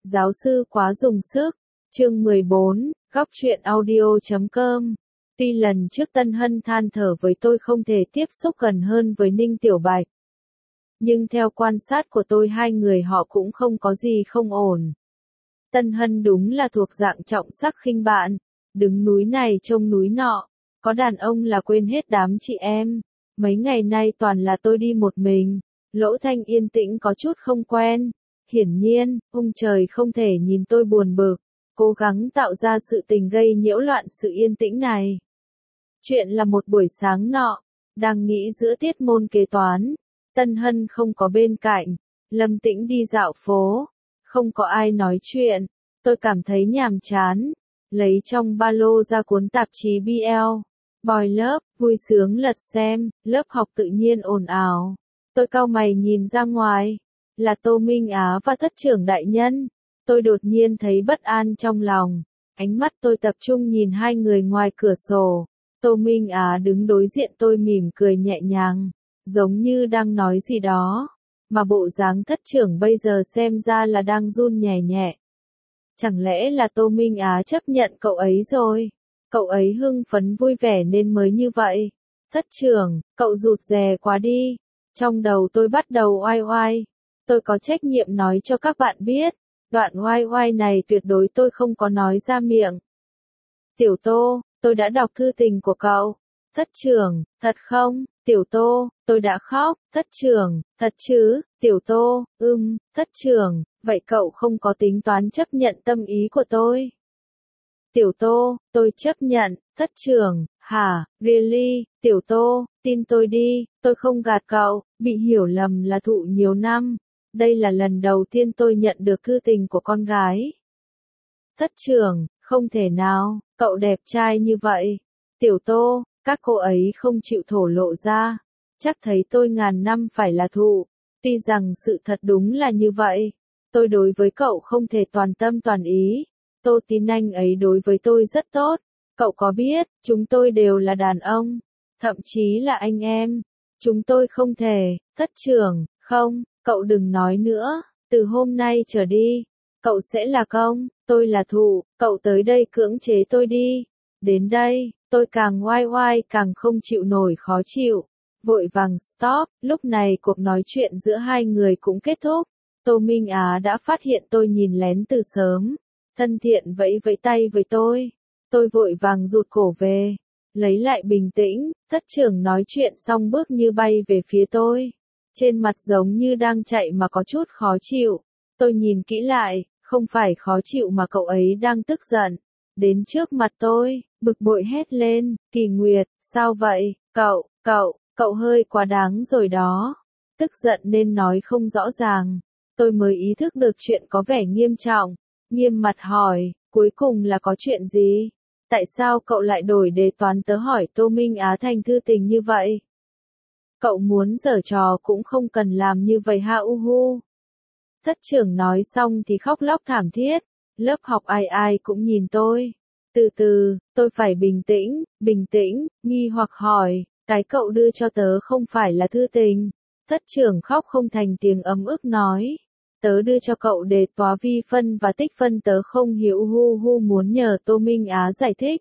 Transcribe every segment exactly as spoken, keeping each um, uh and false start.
Giáo sư quá dùng sức. Chương mười bốn, góc truyện audio chấm com. Tuy lần trước Tân Hân than thở với tôi không thể tiếp xúc gần hơn với Ninh Tiểu Bạch. Nhưng theo quan sát của tôi hai người họ cũng không có gì không ổn. Tân Hân đúng là thuộc dạng trọng sắc khinh bạn, đứng núi này trông núi nọ, có đàn ông là quên hết đám chị em. Mấy ngày nay toàn là tôi đi một mình, Lỗ Thanh yên tĩnh có chút không quen. Hiển nhiên, ông trời không thể nhìn tôi buồn bực, cố gắng tạo ra sự tình gây nhiễu loạn sự yên tĩnh này. Chuyện là một buổi sáng nọ, đang nghĩ giữa tiết môn kế toán, Tân Hân không có bên cạnh, Lâm Tĩnh đi dạo phố, không có ai nói chuyện, tôi cảm thấy nhàm chán, lấy trong ba lô ra cuốn tạp chí bê lờ, Boy lớp, vui sướng lật xem, lớp học tự nhiên ồn ào. Tôi cau mày nhìn ra ngoài, là Tô Minh Á và thất trưởng đại nhân. Tôi đột nhiên thấy bất an trong lòng, ánh mắt tôi tập trung nhìn hai người ngoài cửa sổ. Tô Minh Á đứng đối diện tôi mỉm cười nhẹ nhàng, giống như đang nói gì đó, mà bộ dáng thất trưởng bây giờ xem ra là đang run nhẹ nhẹ. Chẳng lẽ là Tô Minh Á chấp nhận cậu ấy rồi? Cậu ấy hưng phấn vui vẻ nên mới như vậy. Thất trưởng, cậu rụt rè quá đi. Trong đầu tôi bắt đầu oai oai. Tôi có trách nhiệm nói cho các bạn biết, đoạn oai oai này tuyệt đối tôi không có nói ra miệng. Tiểu Tô, tôi đã đọc thư tình của cậu. Thất trưởng, thật không? Tiểu Tô, tôi đã khóc. Thất trưởng, thật chứ? Tiểu Tô, ừm, thất trưởng, vậy cậu không có tính toán chấp nhận tâm ý của tôi? Tiểu Tô, tôi chấp nhận. Thất trưởng, hả, really? Tiểu Tô, tin tôi đi, tôi không gạt cậu, bị hiểu lầm là thụ nhiều năm. Đây là lần đầu tiên tôi nhận được thư tình của con gái. Thất trưởng, không thể nào, cậu đẹp trai như vậy. Tiểu Tô, các cô ấy không chịu thổ lộ ra, chắc thấy tôi ngàn năm phải là thụ. Tuy rằng sự thật đúng là như vậy, tôi đối với cậu không thể toàn tâm toàn ý. Tô Tín Anh ấy đối với tôi rất tốt, cậu có biết, chúng tôi đều là đàn ông, thậm chí là anh em. Chúng tôi không thể. Thất trưởng, không, cậu đừng nói nữa, từ hôm nay trở đi, cậu sẽ là công, tôi là thụ, cậu tới đây cưỡng chế tôi đi. Đến đây, tôi càng oai oai càng không chịu nổi khó chịu, vội vàng stop. Lúc này cuộc nói chuyện giữa hai người cũng kết thúc. Tô Minh Á đã phát hiện tôi nhìn lén từ sớm, thân thiện vẫy vẫy tay với tôi. Tôi vội vàng rụt cổ về, lấy lại bình tĩnh. Thất trưởng nói chuyện xong bước như bay về phía tôi, trên mặt giống như đang chạy mà có chút khó chịu. Tôi nhìn kỹ lại, không phải khó chịu mà cậu ấy đang tức giận. Đến trước mặt tôi, bực bội hét lên, Kỳ Nguyệt, sao vậy, cậu, cậu, cậu hơi quá đáng rồi đó. Tức giận nên nói không rõ ràng, tôi mới ý thức được chuyện có vẻ nghiêm trọng, nghiêm mặt hỏi, cuối cùng là có chuyện gì? Tại sao cậu lại đổi đề toán tớ hỏi Tô Minh Á thành thư tình như vậy? Cậu muốn giở trò cũng không cần làm như vậy ha uhu. Thất trưởng nói xong thì khóc lóc thảm thiết, lớp học ai ai cũng nhìn tôi. Từ từ, tôi phải bình tĩnh, bình tĩnh, nghi hoặc hỏi, cái cậu đưa cho tớ không phải là thư tình. Thất trưởng khóc không thành tiếng ấm ức nói, tớ đưa cho cậu đề toán vi phân và tích phân tớ không hiểu hu hu muốn nhờ Tô Minh Á giải thích.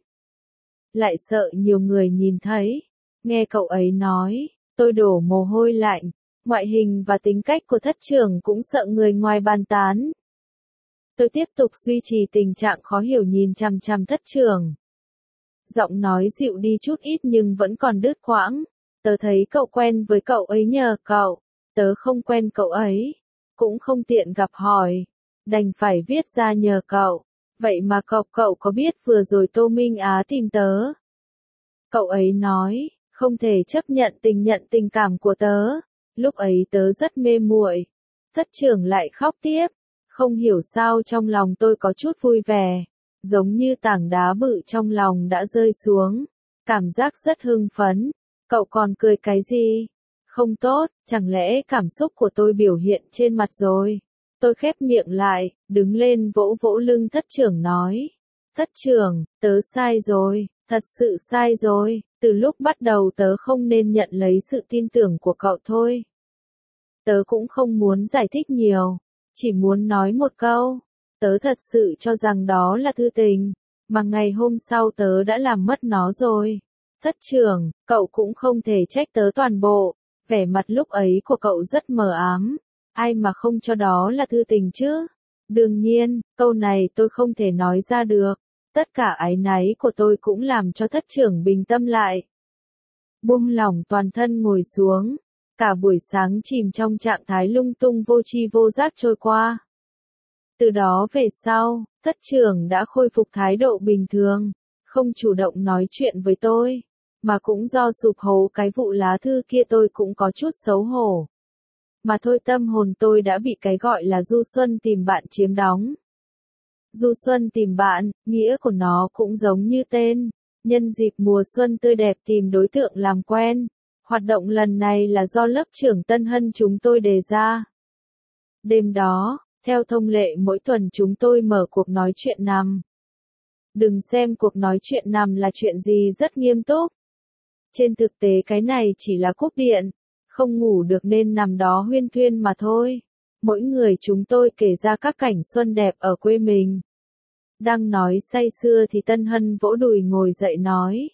Lại sợ nhiều người nhìn thấy, nghe cậu ấy nói, tôi đổ mồ hôi lạnh, ngoại hình và tính cách của thất trưởng cũng sợ người ngoài bàn tán. Tôi tiếp tục duy trì tình trạng khó hiểu nhìn chằm chằm thất trưởng. Giọng nói dịu đi chút ít nhưng vẫn còn đứt quãng. Tớ thấy cậu quen với cậu ấy nhờ cậu, tớ không quen cậu ấy, cũng không tiện gặp hỏi, đành phải viết ra nhờ cậu. Vậy mà cậu cậu có biết vừa rồi Tô Minh Á tìm tớ? Cậu ấy nói, không thể chấp nhận tình nhận tình cảm của tớ. Lúc ấy tớ rất mê muội. Thất trưởng lại khóc tiếp. Không hiểu sao trong lòng tôi có chút vui vẻ, giống như tảng đá bự trong lòng đã rơi xuống, cảm giác rất hưng phấn. Cậu còn cười cái gì? Không tốt, chẳng lẽ cảm xúc của tôi biểu hiện trên mặt rồi? Tôi khép miệng lại, đứng lên vỗ vỗ lưng thất trưởng nói. Thất trưởng, tớ sai rồi, thật sự sai rồi, từ lúc bắt đầu tớ không nên nhận lấy sự tin tưởng của cậu thôi. Tớ cũng không muốn giải thích nhiều, chỉ muốn nói một câu, Tớ thật sự cho rằng đó là thư tình, mà ngày hôm sau tớ đã làm mất nó rồi. Thất trưởng, cậu cũng không thể trách tớ toàn bộ, vẻ mặt lúc ấy của cậu rất mờ ám, ai mà không cho đó là thư tình chứ? Đương nhiên, câu này tôi không thể nói ra được, tất cả áy náy của tôi cũng làm cho thất trưởng bình tâm lại. Buông lỏng toàn thân ngồi xuống, cả buổi sáng chìm trong trạng thái lung tung vô tri vô giác trôi qua. Từ đó về sau, thất trưởng đã khôi phục thái độ bình thường, không chủ động nói chuyện với tôi, mà cũng do sụp hố cái vụ lá thư kia tôi cũng có chút xấu hổ. Mà thôi tâm hồn tôi đã bị cái gọi là du xuân tìm bạn chiếm đóng. Du xuân tìm bạn, nghĩa của nó cũng giống như tên, nhân dịp mùa xuân tươi đẹp tìm đối tượng làm quen. Hoạt động lần này là do lớp trưởng Tân Hân chúng tôi đề ra. Đêm đó, theo thông lệ mỗi tuần chúng tôi mở cuộc nói chuyện nằm. Đừng xem cuộc nói chuyện nằm là chuyện gì rất nghiêm túc. Trên thực tế cái này chỉ là cúp điện, không ngủ được nên nằm đó huyên thuyên mà thôi. Mỗi người chúng tôi kể ra các cảnh xuân đẹp ở quê mình. Đang nói say sưa thì Tân Hân vỗ đùi ngồi dậy nói.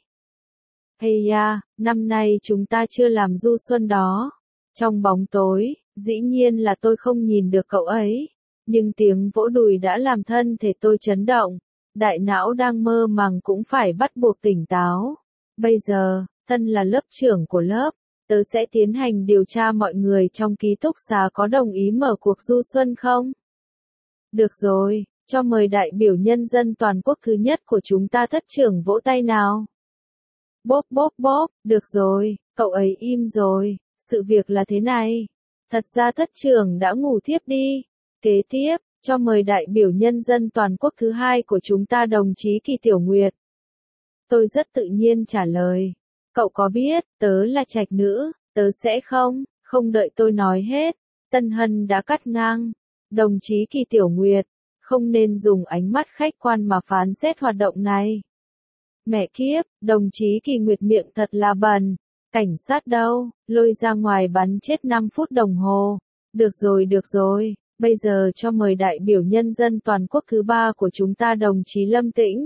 Ây da, năm nay chúng ta chưa làm du xuân đó. Trong bóng tối, dĩ nhiên là tôi không nhìn được cậu ấy. Nhưng tiếng vỗ đùi đã làm thân thể tôi chấn động. Đại não đang mơ màng cũng phải bắt buộc tỉnh táo. Bây giờ, thân là lớp trưởng của lớp, tớ sẽ tiến hành điều tra mọi người trong ký túc xá có đồng ý mở cuộc du xuân không? Được rồi, cho mời đại biểu nhân dân toàn quốc thứ nhất của chúng ta thất trưởng vỗ tay nào. Bốp bốp bốp, được rồi, cậu ấy im rồi, sự việc là thế này. Thật ra thất trưởng đã ngủ thiếp đi. Kế tiếp, cho mời đại biểu nhân dân toàn quốc thứ hai của chúng ta đồng chí Kỳ Tiểu Nguyệt. Tôi rất tự nhiên trả lời. Cậu có biết, tớ là trạch nữ, tớ sẽ không, không đợi tôi nói hết. Tân Hân đã cắt ngang. Đồng chí Kỳ Tiểu Nguyệt, không nên dùng ánh mắt khách quan mà phán xét hoạt động này. Mẹ kiếp, đồng chí Kỳ Nguyệt miệng thật là bẩn. Cảnh sát đâu, lôi ra ngoài bắn chết năm phút đồng hồ. Được rồi được rồi, bây giờ cho mời đại biểu nhân dân toàn quốc thứ ba của chúng ta đồng chí Lâm Tĩnh.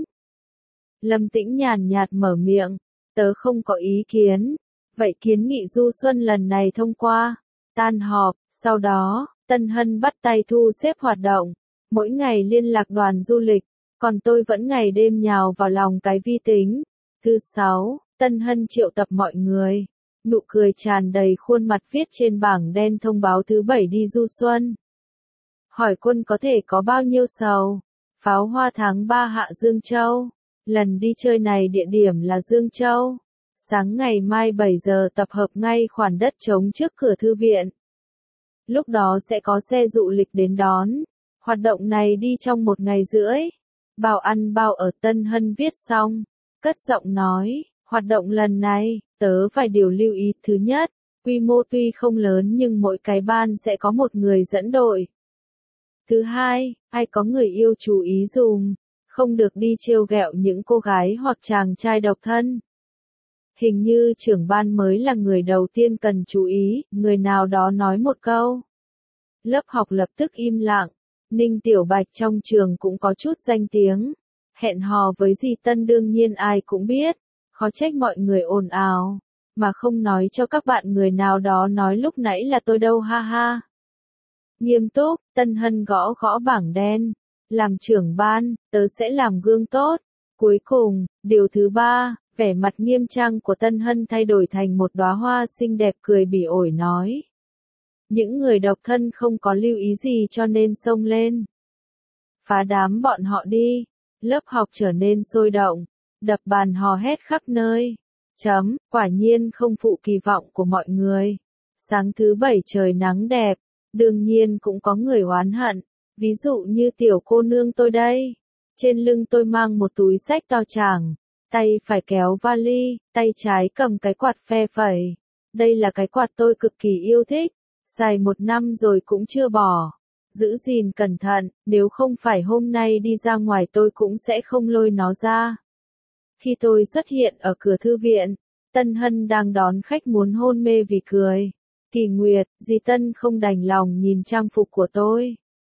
Lâm Tĩnh nhàn nhạt mở miệng, tớ không có ý kiến. Vậy kiến nghị du xuân lần này thông qua. Tan họp, sau đó, Tân Hân bắt tay thu xếp hoạt động. Mỗi ngày liên lạc đoàn du lịch, còn tôi vẫn ngày đêm nhào vào lòng cái vi tính. Thứ sáu, Tân Hân triệu tập mọi người. Nụ cười tràn đầy khuôn mặt viết trên bảng đen thông báo thứ bảy đi du xuân. Hỏi quân có thể có bao nhiêu sầu? Pháo hoa tháng ba hạ Dương Châu. Lần đi chơi này địa điểm là Dương Châu. Sáng ngày mai bảy giờ tập hợp ngay khoản đất trống trước cửa thư viện. Lúc đó sẽ có xe dụ lịch đến đón. Hoạt động này đi trong một ngày rưỡi. Bao ăn bao ở Tân Hân viết xong. Cất giọng nói, hoạt động lần này, tớ phải điều lưu ý. Thứ nhất, quy mô tuy không lớn nhưng mỗi cái ban sẽ có một người dẫn đội. Thứ hai, ai có người yêu chú ý dùm, không được đi trêu ghẹo những cô gái hoặc chàng trai độc thân. Hình như trưởng ban mới là người đầu tiên cần chú ý, người nào đó nói một câu. Lớp học lập tức im lặng, Ninh Tiểu Bạch trong trường cũng có chút danh tiếng. Hẹn hò với dì Tân đương nhiên ai cũng biết, khó trách mọi người ồn ào, mà không nói cho các bạn người nào đó nói lúc nãy là tôi đâu ha ha. Nghiêm túc, Tân Hân gõ gõ bảng đen. Làm trưởng ban, tớ sẽ làm gương tốt. Cuối cùng, điều thứ ba, vẻ mặt nghiêm trang của Tân Hân thay đổi thành một đóa hoa xinh đẹp cười bỉ ổi nói. Những người độc thân không có lưu ý gì cho nên xông lên. Phá đám bọn họ đi. Lớp học trở nên sôi động. Đập bàn hò hét khắp nơi. Chấm, quả nhiên không phụ kỳ vọng của mọi người. Sáng thứ bảy trời nắng đẹp. Đương nhiên cũng có người oán hận. Ví dụ như tiểu cô nương tôi đây. Trên lưng tôi mang một túi xách to chảng. Tay phải kéo vali, tay trái cầm cái quạt phe phẩy. Đây là cái quạt tôi cực kỳ yêu thích. Xài một năm rồi cũng chưa bỏ. Giữ gìn cẩn thận, nếu không phải hôm nay đi ra ngoài tôi cũng sẽ không lôi nó ra. Khi tôi xuất hiện ở cửa thư viện, Tân Hân đang đón khách muốn hôn mê vì cười. Kỳ Nguyệt, dì Tân không đành lòng nhìn trang phục của tôi.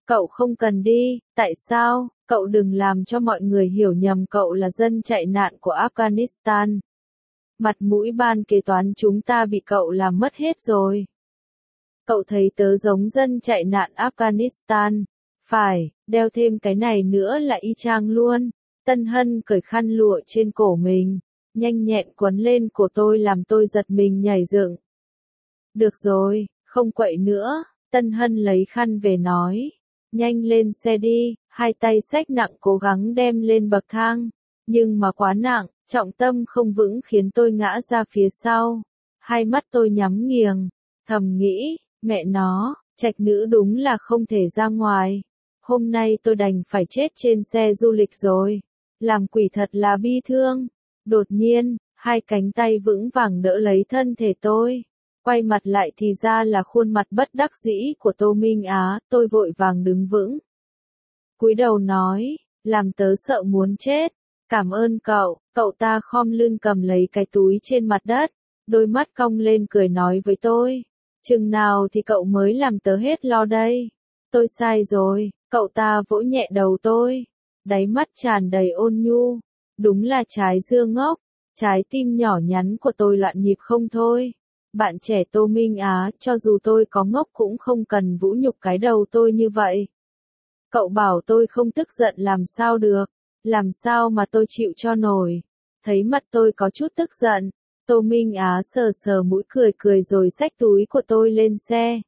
Cậu không cần đi, tại sao? Cậu đừng làm cho mọi người hiểu nhầm cậu là dân chạy nạn của Afghanistan. Mặt mũi ban kế toán chúng ta bị cậu làm mất hết rồi. Cậu thấy tớ giống dân chạy nạn Afghanistan. Phải, đeo thêm cái này nữa là y chang luôn. Tân Hân cởi khăn lụa trên cổ mình, nhanh nhẹn quấn lên cổ tôi làm tôi giật mình nhảy dựng. Được rồi, không quậy nữa, Tân Hân lấy khăn về nói. Nhanh lên xe đi, hai tay xách nặng cố gắng đem lên bậc thang. Nhưng mà quá nặng, trọng tâm không vững khiến tôi ngã ra phía sau. Hai mắt tôi nhắm nghiền, thầm nghĩ, mẹ nó, trạch nữ đúng là không thể ra ngoài. Hôm nay tôi đành phải chết trên xe du lịch rồi. Làm quỷ thật là bi thương. Đột nhiên, hai cánh tay vững vàng đỡ lấy thân thể tôi. Quay mặt lại thì ra là khuôn mặt bất đắc dĩ của Tô Minh Á, tôi vội vàng đứng vững. Cúi đầu nói, làm tớ sợ muốn chết. Cảm ơn cậu, cậu ta khom lưng cầm lấy cái túi trên mặt đất, đôi mắt cong lên cười nói với tôi. Chừng nào thì cậu mới làm tớ hết lo đây. Tôi sai rồi, cậu ta vỗ nhẹ đầu tôi. Đáy mắt tràn đầy ôn nhu. Đúng là trái dưa ngốc. Trái tim nhỏ nhắn của tôi loạn nhịp không thôi. Bạn trẻ Tô Minh Á, cho dù tôi có ngốc cũng không cần vũ nhục cái đầu tôi như vậy. Cậu bảo tôi không tức giận làm sao được. Làm sao mà tôi chịu cho nổi. Thấy mặt tôi có chút tức giận. Tô Minh Á sờ sờ mũi cười cười rồi xách túi của tôi lên xe.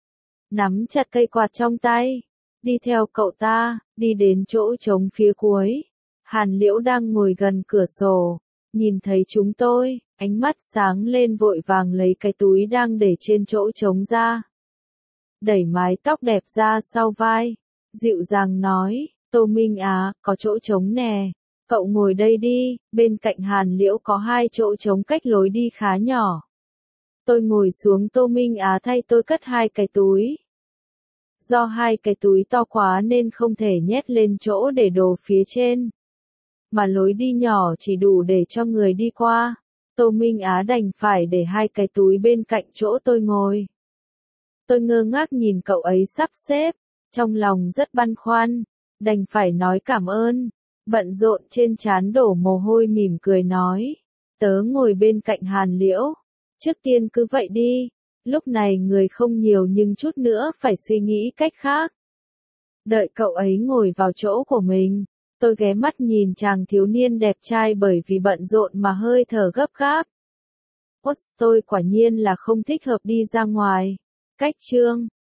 Nắm chặt cây quạt trong tay. Đi theo cậu ta, đi đến chỗ trống phía cuối. Hàn Liễu đang ngồi gần cửa sổ. Nhìn thấy chúng tôi, ánh mắt sáng lên vội vàng lấy cái túi đang để trên chỗ trống ra. Đẩy mái tóc đẹp ra sau vai. Dịu dàng nói, Tô Minh Á, có chỗ trống nè. Cậu ngồi đây đi, bên cạnh Hàn Liễu có hai chỗ trống cách lối đi khá nhỏ. Tôi ngồi xuống, Tô Minh Á thay tôi cất hai cái túi. Do hai cái túi to quá nên không thể nhét lên chỗ để đồ phía trên. Mà lối đi nhỏ chỉ đủ để cho người đi qua. Tô Minh Á đành phải để hai cái túi bên cạnh chỗ tôi ngồi. Tôi ngơ ngác nhìn cậu ấy sắp xếp, trong lòng rất băn khoăn, đành phải nói cảm ơn. Bận rộn trên trán đổ mồ hôi mỉm cười nói. Tớ ngồi bên cạnh Hàn Liễu. Trước tiên cứ vậy đi. Lúc này người không nhiều nhưng chút nữa phải suy nghĩ cách khác. Đợi cậu ấy ngồi vào chỗ của mình. Tôi ghé mắt nhìn chàng thiếu niên đẹp trai bởi vì bận rộn mà hơi thở gấp gáp. Ốt, tôi quả nhiên là không thích hợp đi ra ngoài. Cách chương